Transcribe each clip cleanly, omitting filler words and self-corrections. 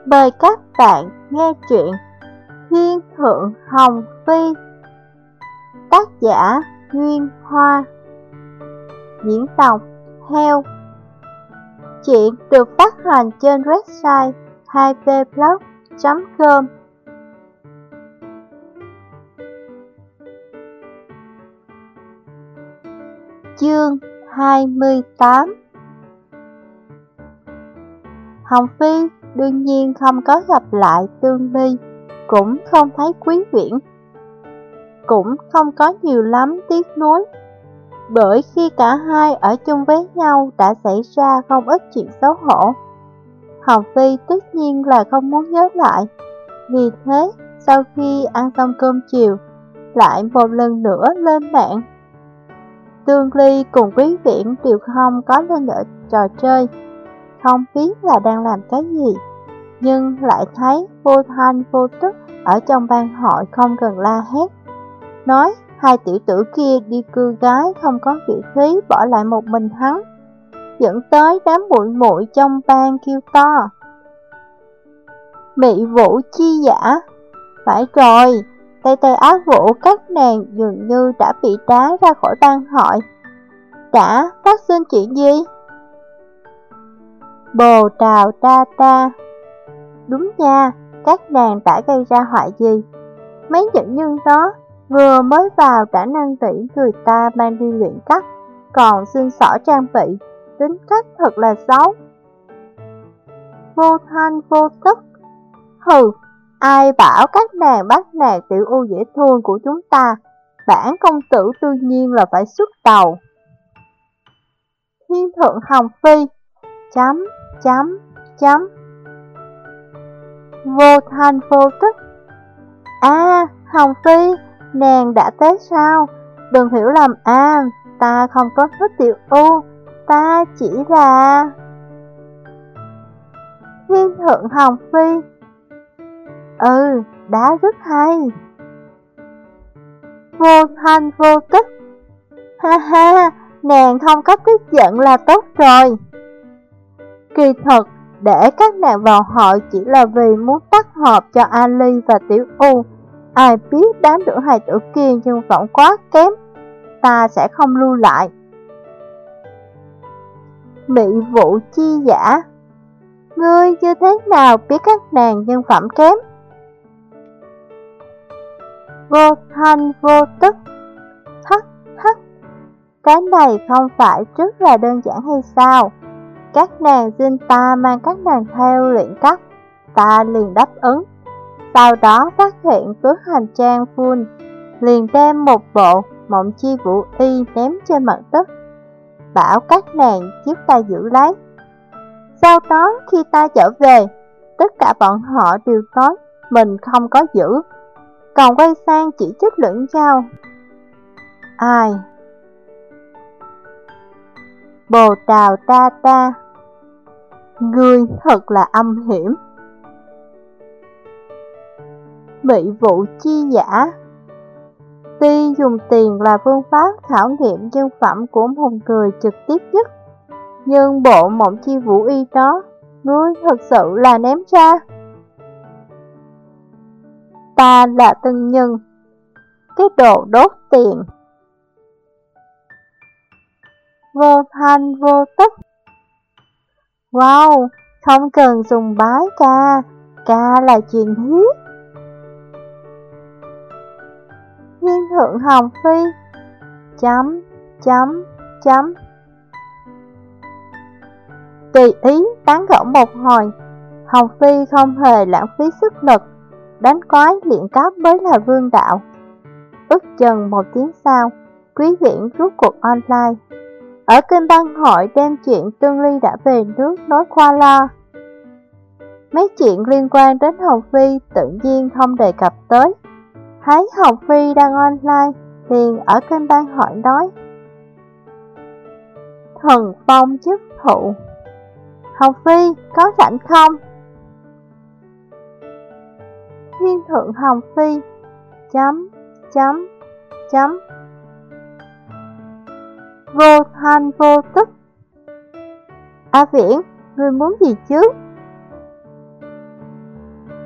Mời các bạn nghe truyện Thiên Thượng Hồng Phi. Tác giả Nguyên Hoa. Diễn đọc Heo. Truyện được phát hành trên website 2vblog.com. Chương 28. Hồng Phi đương nhiên không có gặp lại Tương Ly, cũng không thấy Quý Viễn, cũng không có nhiều lắm tiếc nuối, bởi khi cả hai ở chung với nhau đã xảy ra không ít chuyện xấu hổ. Hồng Phi tất nhiên là không muốn nhớ lại, vì thế sau khi ăn xong cơm chiều lại một lần nữa lên mạng. Tương Ly cùng Quý Viễn đều không có lên ở trò chơi, không biết là đang làm cái gì, nhưng lại thấy vô thanh vô tức ở trong ban hội không cần la hét, nói hai tiểu tử kia đi cưa gái không có vị khí bỏ lại một mình hắn, dẫn tới đám muội muội trong ban kêu to: Mị vũ chi giả! Phải rồi, Tây Tây Á Vũ các nàng dường như đã bị đá ra khỏi ban hội. Đã phát sinh chuyện gì? Bồ Đào Đa Đa. Đúng nha, các nàng đã gây ra họa gì? Mấy nữ nhân đó vừa mới vào đã năn nỉ người ta mang đi luyện cấp, còn xin xỏ trang bị, tính cách thật là xấu. Vô thanh vô tức. Hừ, ai bảo các nàng bắt nạt tiểu u dễ thương của chúng ta? Bản công tử đương nhiên là phải xuất đầu. Thiên Thượng Hồng Phi. Chấm, chấm, chấm. Vô thanh vô tức. Hồng Phi, nàng đã tới sao? Đừng hiểu lầm ta không có thích tiểu u, ta chỉ là... Thiên Thượng Hồng Phi. Đã rất hay. Vô thanh vô tức. Ha ha, nàng không có tức giận là tốt rồi. Kỳ thật, để các nàng vào hội chỉ là vì muốn tác hợp cho Ali và Tiểu U. Ai biết đám nữ hài tử kia nhưng vẫn quá kém, ta sẽ không lưu lại. Mị vũ chi giả. Ngươi như thế nào biết các nàng nhân phẩm kém? Vô thanh vô tức. Hắc hắc. Cái này không phải rất là đơn giản hay sao? Các nàng xin ta mang các nàng theo luyện cấp, ta liền đáp ứng. Sau đó phát hiện túi hành trang full, liền đem một bộ mộng chi vũ y ném trên mặt đất, bảo các nàng giúp ta giữ lấy. Sau đó khi ta trở về, tất cả bọn họ đều nói mình không có giữ, còn quay sang chỉ trích lẫn nhau. Ai? Bồ Đào Đa Đa. Ngươi thật là âm hiểm. Mị vũ chi giả. Tuy dùng tiền là phương pháp khảo nghiệm nhân phẩm của một người trực tiếp nhất, nhưng bộ mộng chi vũ y đó, ngươi thật sự là ném ra. Ta là tân nhân, cái đồ đốt tiền. Vô thanh vô tức. Wow, không cần dùng bái ca, ca là truyền thuyết. Thiên Thượng Hồng Phi. Chấm, chấm, chấm. Tùy ý tán gẫu một hồi, Hồng Phi không hề lãng phí sức lực, đánh quái luyện cấp mới là vương đạo. Ước chừng một tiếng sau, Quý Viễn rút cuộc online. Ở kênh băng hội đem chuyện Tương Ly đã về nước nói qua lo. Mấy chuyện liên quan đến Hồng Phi tự nhiên không đề cập tới. Thấy Hồng Phi đang online, liền ở kênh băng hội nói: Thần phong chức thụ. Hồng Phi có rảnh không? Thiên Thượng Hồng Phi. Chấm, chấm, chấm. Vô thanh vô tức. Viễn, ngươi muốn gì chứ?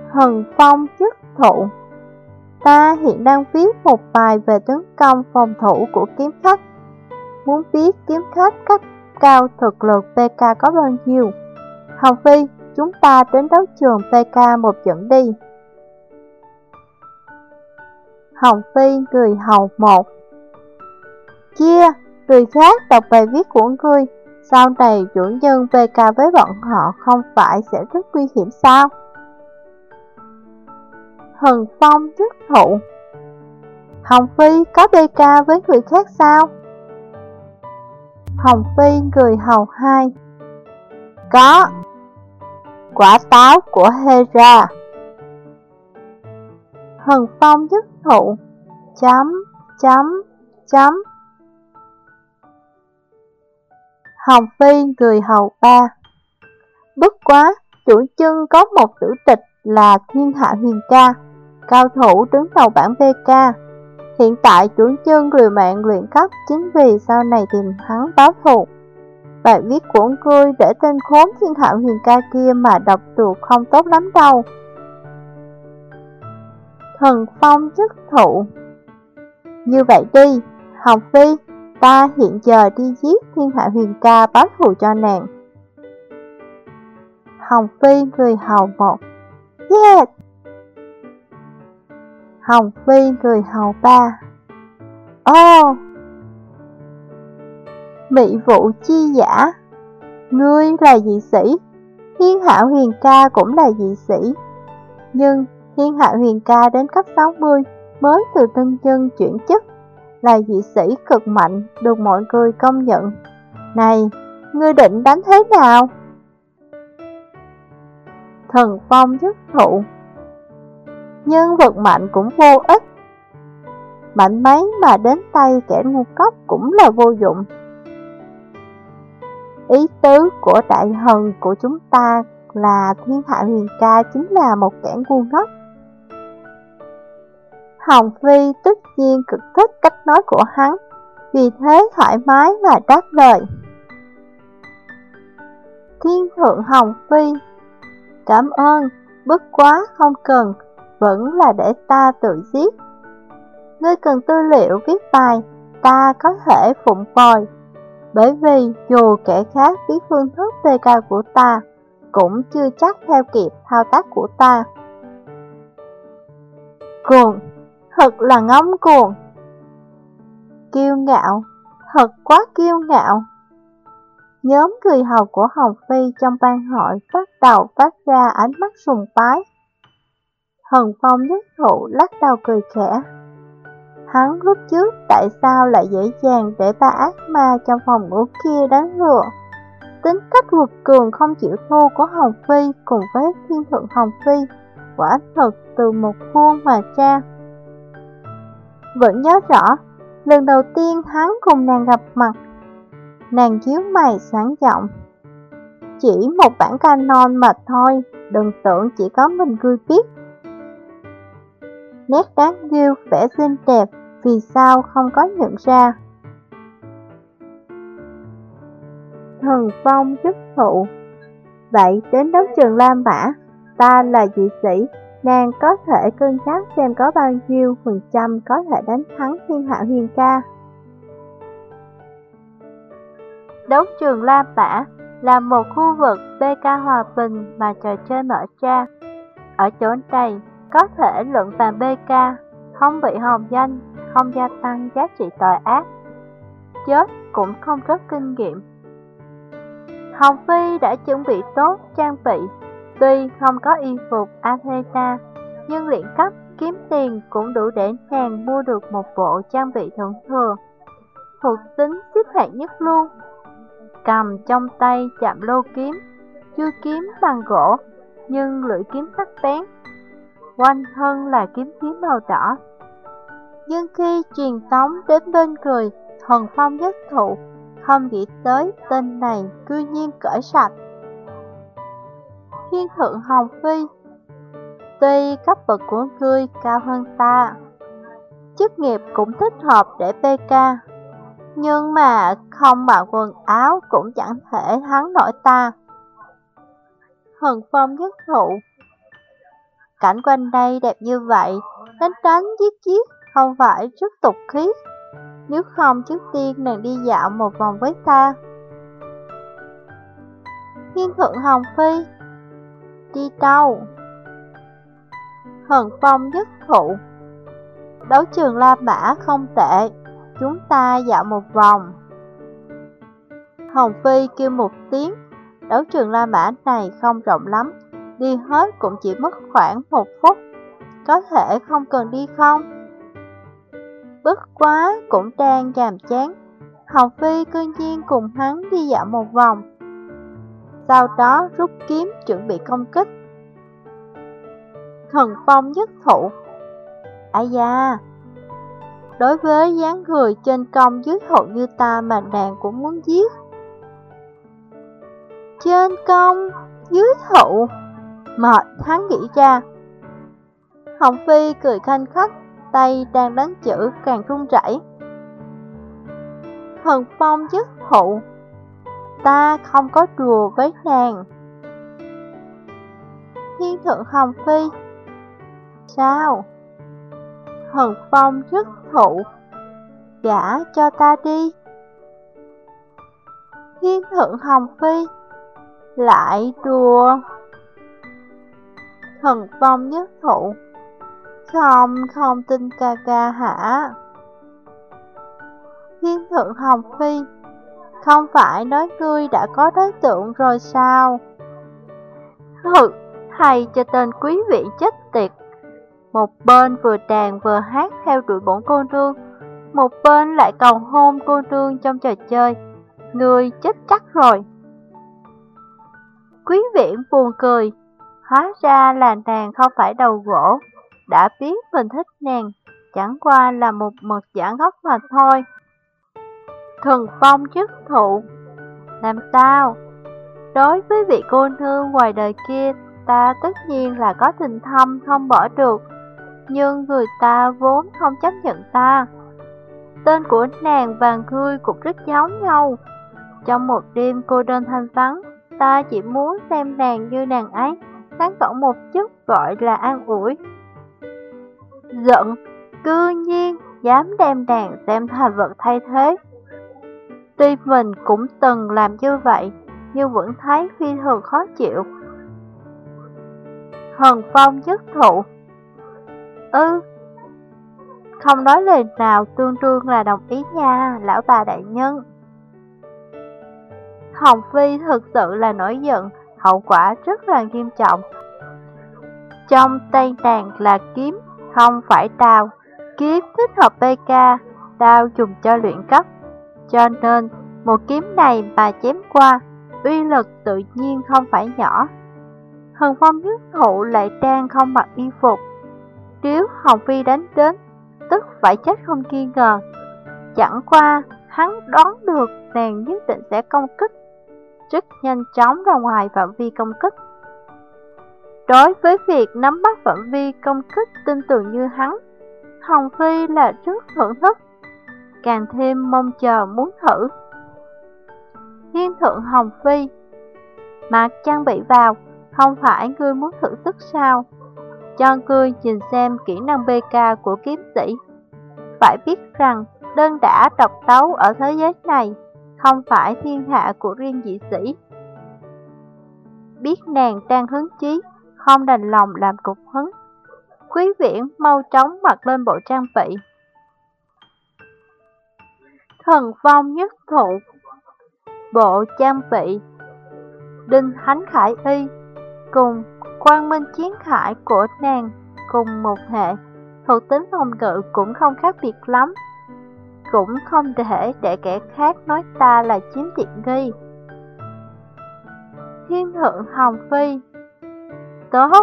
Thần phong chức thụ. Ta hiện đang viết một bài về tấn công phòng thủ của kiếm khách. Muốn biết kiếm khách cấp cao thực lực PK có bao nhiêu? Hồng Phi, chúng ta đến đấu trường PK một trận đi. Hồng Phi người hầu một. Chia, người khác đọc bài viết của ngươi, sau này chủ nhân PK với bọn họ không phải sẽ rất nguy hiểm sao? Thần phong chức thụ. Hồng Phi có PK với người khác sao? Hồng Phi người hầu hai. Có. Quả táo của Hera. Thần phong chức thụ. Chấm. Hồng Phi người hầu ba. Bất quá, chủ chân có một tử tịch là Thiên Hạ Huyền Ca, cao thủ đứng đầu bảng PK. Hiện tại chủ chân liều mạng luyện cấp chính vì sau này tìm hắn báo thù. Bài viết của ngươi để tên khốn Thiên Hạ Huyền Ca kia mà đọc được không tốt lắm đâu. Thần phong chức thụ. Như vậy đi, Hồng Phi, ta hiện giờ đi giết Thiên Hạ Huyền Ca báo thù cho nàng. Hồng Phi người hầu một. Yes. Hồng Phi người hầu ba. Mị vụ chi giả. Ngươi là dị sĩ, Thiên Hạ Huyền Ca cũng là dị sĩ. Nhưng Thiên Hạ Huyền Ca đến cấp 60 mới từ tân nhân chuyển chức, là dị sĩ cực mạnh, được mọi người công nhận. Này, ngươi định đánh thế nào? Thần phong chức thụ. Nhân vật mạnh cũng vô ích, mạnh mấy mà đến tay kẻ ngu cốc cũng là vô dụng. Ý tứ của đại thần của chúng ta là Thiên Hạ Huyền Ca chính là một kẻ ngu ngốc. Hồng Phi tất nhiên cực thích cách nói của hắn, vì thế thoải mái và đáp lời. Thiên thượng Hồng Phi, cảm ơn, bất quá không cần, vẫn là để ta tự giết. Ngươi cần tư liệu viết bài, ta có thể phụng bồi, bởi vì dù kẻ khác biết phương thức PK của ta, cũng chưa chắc theo kịp thao tác của ta. Cuồng, thật là ngông cuồng. Kiêu ngạo, thật quá kiêu ngạo. Nhóm người hầu của Hồng Phi trong ban hội bắt đầu phát ra ánh mắt sùng bái. Thần phong nhất thụ lắc đầu cười khẽ. Hắn lúc trước tại sao lại dễ dàng để ba ác ma trong phòng ngủ kia đánh lừa? Tính cách quật cường không chịu thua của Hồng Phi cùng với thiên thượng Hồng Phi quả thật từ một khuôn mà ra. Vẫn nhớ rõ, lần đầu tiên hắn cùng nàng gặp mặt, nàng nhíu mày sáng giọng. Chỉ một bản canon mà thôi, đừng tưởng chỉ có mình ngươi biết. Nét đáng yêu, vẻ xinh đẹp, vì sao không có nhận ra? Thần phong chức thụ. Vậy đến đấu trường La Mã, ta là dị sĩ, nàng có thể cân nhắc xem có bao nhiêu phần trăm có thể đánh thắng Thiên Hạ Huyền Ca. Đấu trường La Mã là một khu vực PK hòa bình mà trò chơi mở ra. Ở chỗ này có thể luận bàn PK, không bị hòng danh, không gia tăng giá trị tội ác, chết cũng không rất kinh nghiệm. Hồng Phi đã chuẩn bị tốt trang bị, tuy không có y phục Athena, nhưng luyện cấp kiếm tiền cũng đủ để nàng mua được một bộ trang bị thượng thừa. Thuộc tính xếp hạng nhất luôn. Cầm trong tay chạm lô kiếm, chưa kiếm bằng gỗ, nhưng lưỡi kiếm sắc bén. Quanh thân là kiếm khí màu đỏ. Nhưng khi truyền tống đến bên người thần phong nhất thụ, không nghĩ tới tên này cư nhiên cởi sạch. Thiên thượng Hồng Phi, tuy cấp bậc của ngươi cao hơn ta, chức nghiệp cũng thích hợp để PK, nhưng mà không mặc quần áo cũng chẳng thể thắng nổi ta. Thần phong nhất thụ, Cảnh quanh đây đẹp như vậy, đánh đánh giết giết không phải rất tục khí. Nếu không trước tiên nàng đi dạo một vòng với ta. Thiên thượng Hồng Phi, đi đâu? Hần Phong nhất thụ, đấu trường La Mã không tệ, chúng ta dạo một vòng. Hồng Phi kêu một tiếng, đấu trường La Mã này không rộng lắm, đi hết cũng chỉ mất khoảng 1 phút, có thể không cần đi không? Bất quá cũng đang nhàm chán, Hồng Phi cư nhiên cùng hắn đi dạo một vòng. Sau đó rút kiếm chuẩn bị công kích. Thần Phong nhất thụ, ai da, đối với dáng người trên công dưới thụ như ta mà nàng cũng muốn giết. Trên công, dưới thụ, mệt hắn nghĩ ra. Hồng Phi cười khanh khách, tay đang đánh chữ càng run rẩy. Thần Phong nhất thụ, ta không có đùa với nàng. Thiên thượng Hồng Phi, sao? Thần Phong nhất thụ, gả cho ta đi. Thiên thượng Hồng Phi, lại đùa. Thần Phong nhất thụ, không tin ca ca hả? Thiên thượng Hồng Phi, không phải nói ngươi đã có đối tượng rồi sao? Hừ, hay cho tên quý vị chết tiệt. Một bên vừa đàn vừa hát theo đuổi bổn cô nương, một bên lại cầu hôn cô nương trong trò chơi. Ngươi chết chắc rồi. Quý viện buồn cười, hóa ra là nàng không phải đầu gỗ, đã biết mình thích nàng, chẳng qua là một mật giả ngốc mà thôi. Thần Phong chức thụ, làm sao? Đối với vị cô nương ngoài đời kia, ta tất nhiên là có tình thâm không bỏ được, nhưng người ta vốn không chấp nhận ta. Tên của nàng và ngươi cũng rất giống nhau. Trong một đêm cô đơn thanh vắng, ta chỉ muốn xem nàng như nàng ấy, tán gẫu một chút gọi là an ủi. Giận, cư nhiên dám đem nàng xem thành vật thay thế. Tuy mình cũng từng làm như vậy, nhưng vẫn thấy phi thường khó chịu. Hần Phong nhất thụ, không nói lời nào tương đương là đồng ý nha, lão bà đại nhân. Hồng Phi thực sự là nổi giận, hậu quả rất là nghiêm trọng. Trong tay nàng là kiếm, không phải đao. Kiếm thích hợp PK, đao dùng cho luyện cấp. Cho nên, một kiếm này mà chém qua, uy lực tự nhiên không phải nhỏ. Hần Phong nhất thụ lại đang không mặc y phục. Nếu Hồng Phi đánh đến, tức phải chết không nghi ngờ. Chẳng qua, hắn đoán được nàng nhất định sẽ công kích, rất nhanh chóng ra ngoài phạm vi công kích. Đối với việc nắm bắt phạm vi công kích tin tưởng như hắn, Hồng Phi là rất thưởng thức, càng thêm mong chờ muốn thử. Thiên thượng Hồng Phi, mặc trang bị vào, không phải ngươi muốn thử sức sao? Cho ngươi nhìn xem kỹ năng PK của kiếm sĩ. Phải biết rằng, đơn đả độc đấu ở thế giới này, không phải thiên hạ của riêng dị sĩ. Biết nàng đang hứng chí, không đành lòng làm cục hứng. Quý viễn mau chóng mặc lên bộ trang bị. Thần Phong nhất thụ, bộ trang bị Đinh Thánh Khải Y cùng Quang Minh Chiến Khải của nàng cùng một hệ, thuộc tính phòng ngự cũng không khác biệt lắm. Cũng không thể để kẻ khác nói ta là chiếm tiện nghi. Thiên thượng Hồng Phi, tốt.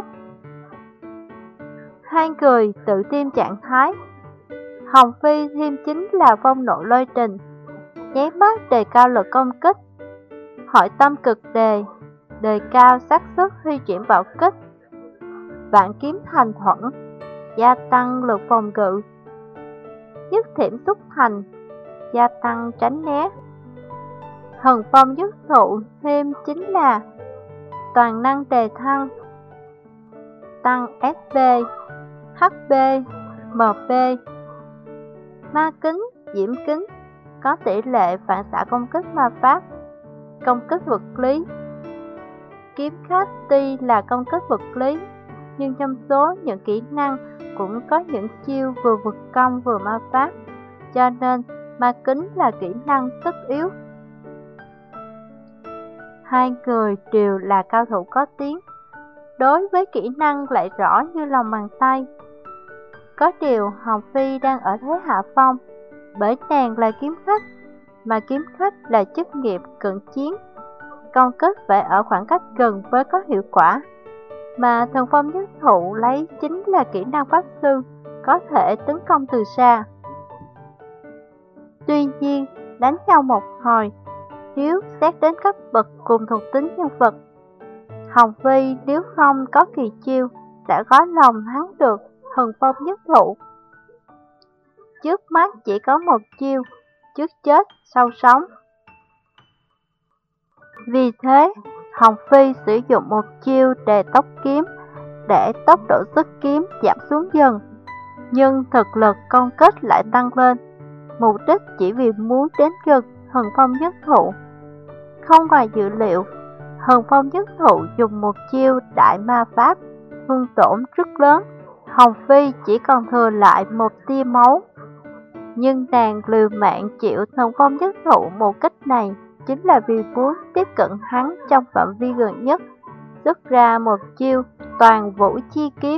Hai người tự tiêm trạng thái. Hồng Phi thêm chính là phong nộ lôi trình, nháy mắt đề cao lực công kích. Hội tâm cực đề cao xác suất huy chuyển bạo kích. Vạn kiếm thành thuẫn, gia tăng lực phòng ngự. Nhất thiểm xúc thành, gia tăng tránh né. Thần Phong nhất thụ thêm chính là toàn năng đề thăng. tăng SP, HP, MP. Ma kính, diễm kính có tỷ lệ phản xạ công kích ma pháp, công kích vật lý. Kiếm khách tuy là công kích vật lý, nhưng trong số những kỹ năng cũng có những chiêu vừa vực công vừa ma pháp, cho nên ma kính là kỹ năng tất yếu. Hai người đều là cao thủ có tiếng, đối với kỹ năng lại rõ như lòng bàn tay. Có điều Hồng Phi đang ở thế hạ phong, bởi nàng là kiếm khách, mà kiếm khách là chức nghiệp cận chiến. Công kích phải ở khoảng cách gần mới có hiệu quả, mà thần phong nhất thụ lấy chính là kỹ năng pháp sư, có thể tấn công từ xa. Tuy nhiên, đánh nhau một hồi, nếu xét đến cấp bậc cùng thuộc tính nhân vật, Hồng Phi nếu không có kỳ chiêu đã có lòng thắng được thần phong nhất thụ. Trước mắt chỉ có một chiêu, trước chết sau sống. Vì thế, Hồng Phi sử dụng một chiêu đề tốc kiếm để tốc độ xuất kiếm giảm xuống dần, nhưng thực lực công kích lại tăng lên, mục đích chỉ vì muốn đến gần thần phong nhất thụ. Không ngoài dự liệu, thần phong nhất thụ dùng một chiêu đại ma pháp, thương tổn rất lớn. Hồng Phi chỉ còn thừa lại một tia máu, nhưng nàng liều mạng chịu thần phong nhất thụ một cách này chính là vì muốn tiếp cận hắn trong phạm vi gần nhất, xuất ra một chiêu toàn vũ chi kiếm.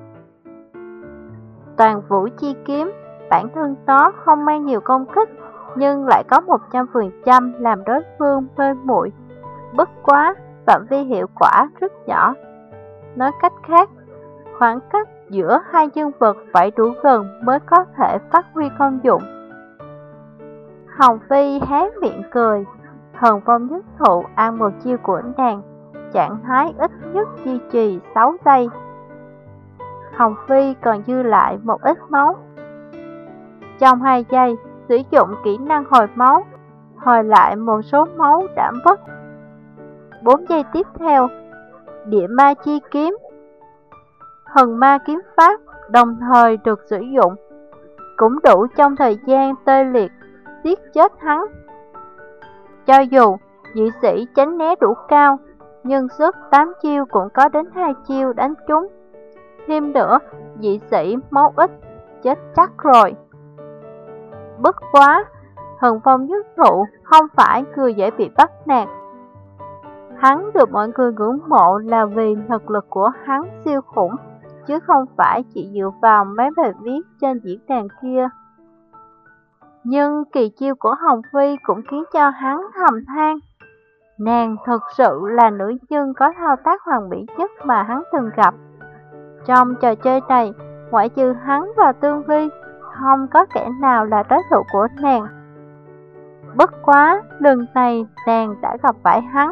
Toàn vũ chi kiếm, bản thân nó không mang nhiều công kích, nhưng lại có 100% làm đối phương mê muội. Bất quá, phạm vi hiệu quả rất nhỏ. Nói cách khác, khoảng cách giữa hai nhân vật phải đủ gần mới có thể phát huy công dụng. Hồng Phi hé miệng cười, thần phong nhất thụ ăn một chiêu của nàng, trạng thái ít nhất duy trì 6 giây. Hồng Phi còn dư lại một ít máu. Trong 2 giây, sử dụng kỹ năng hồi máu, hồi lại một số máu đã mất. 4 giây tiếp theo, địa ma chi kiếm, thần ma kiếm pháp đồng thời được sử dụng, cũng đủ trong thời gian tê liệt giết chết hắn. Cho dù dị sĩ tránh né đủ cao, nhưng suất 8 chiêu cũng có đến 2 chiêu đánh trúng. Thêm nữa, dị sĩ máu ít, chết chắc rồi. Bất quá, thần phong nhất thụ không phải người dễ bị bắt nạt. Hắn được mọi người ngưỡng mộ là vì thực lực của hắn siêu khủng, chứ không phải chỉ dựa vào mấy bài viết trên diễn đàn kia. Nhưng kỳ chiêu của Hồng Phi cũng khiến cho hắn thầm than. Nàng thực sự là nữ nhân có thao tác hoàn mỹ nhất mà hắn từng gặp. Trong trò chơi này, ngoại trừ hắn và Tương Ly, không có kẻ nào là đối thủ của nàng. Bất quá, lần này nàng đã gặp phải hắn.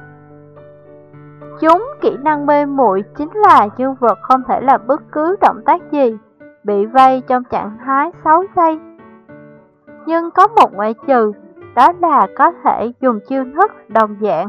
Chúng kỹ năng mê muội chính là nhân vật không thể làm bất cứ động tác gì, bị vây trong trạng thái 6 giây. Nhưng có một ngoại trừ, đó là có thể dùng chiêu thức đồng dạng.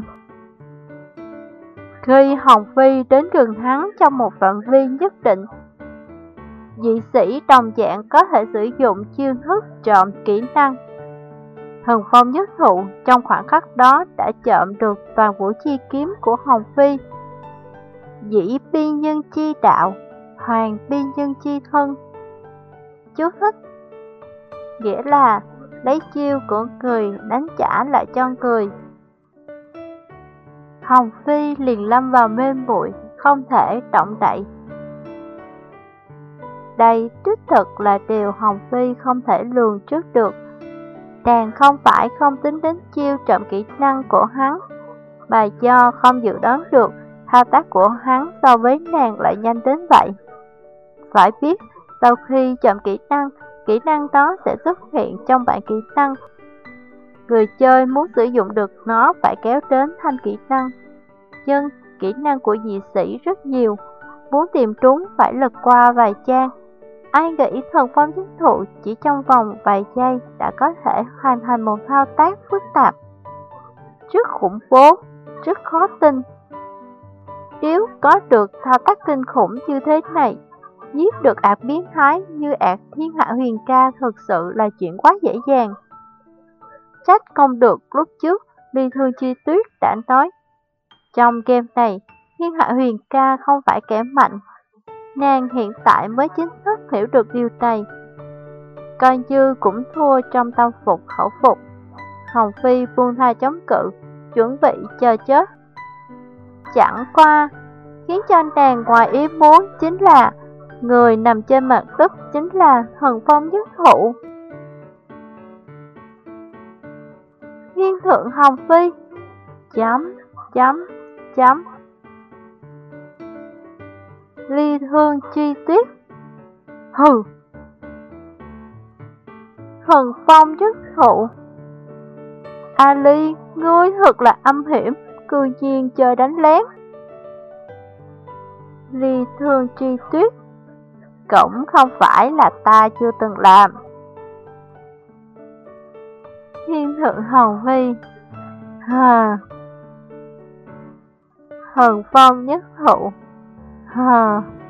Khi Hồng Phi đến gần hắn trong một phạm vi nhất định, dị sĩ đồng dạng có thể sử dụng chiêu thức trộm kỹ năng. Thần phong nhất thụ trong khoảng khắc đó đã trộm được toàn vũ chi kiếm của Hồng Phi. Dĩ bi nhân chi đạo, hoàng bi nhân chi thân. Chú thích: nghĩa là lấy chiêu của người đánh trả lại cho người. Hồng Phi liền lâm vào mê muội, không thể động đậy. Đây đích thực là điều Hồng Phi không thể lường trước được. Nàng không phải không tính đến chiêu trộm kỹ năng của hắn, mà do không dự đoán được thao tác của hắn so với nàng lại nhanh đến vậy. Phải biết, sau khi trộm kỹ năng đó sẽ xuất hiện trong bảng kỹ năng. Người chơi muốn sử dụng được nó phải kéo đến thanh kỹ năng. Nhưng kỹ năng của dị sĩ rất nhiều, muốn tìm trúng phải lật qua vài trang. Ai nghĩ thần phong nhất thụ chỉ trong vòng vài giây đã có thể hoàn thành một thao tác phức tạp, rất khủng bố, rất khó tin. Nếu có được thao tác kinh khủng như thế này, giết được ạt biến thái như ạt Thiên Hạ Huyền Ca thực sự là chuyện quá dễ dàng. Trách không được lúc trước Ly Thương Chi Tuyết đã nói, trong game này, Thiên Hạ Huyền Ca không phải kẻ mạnh. Nàng hiện tại mới chính thức hiểu được điều này. Coi như cũng thua trong tâm phục khẩu phục. Hồng Phi buông tha chống cự, chuẩn bị chờ chết. Chẳng qua, khiến cho nàng ngoài ý muốn chính là người nằm trên mặt đất chính là Thần Phong Nhất Thụ. Thiên thượng Hồng Phi chấm Ly Thương Chi Tuyết. Hừ, Thần Phong Nhất Thụ. Ali, ngươi thật là âm hiểm, cư nhiên chơi đánh lén. Ly Thương Chi Tuyết. Cũng không phải là ta chưa từng làm. Thiên thượng Hồng Phi. Thần Phong Nhất Thụ.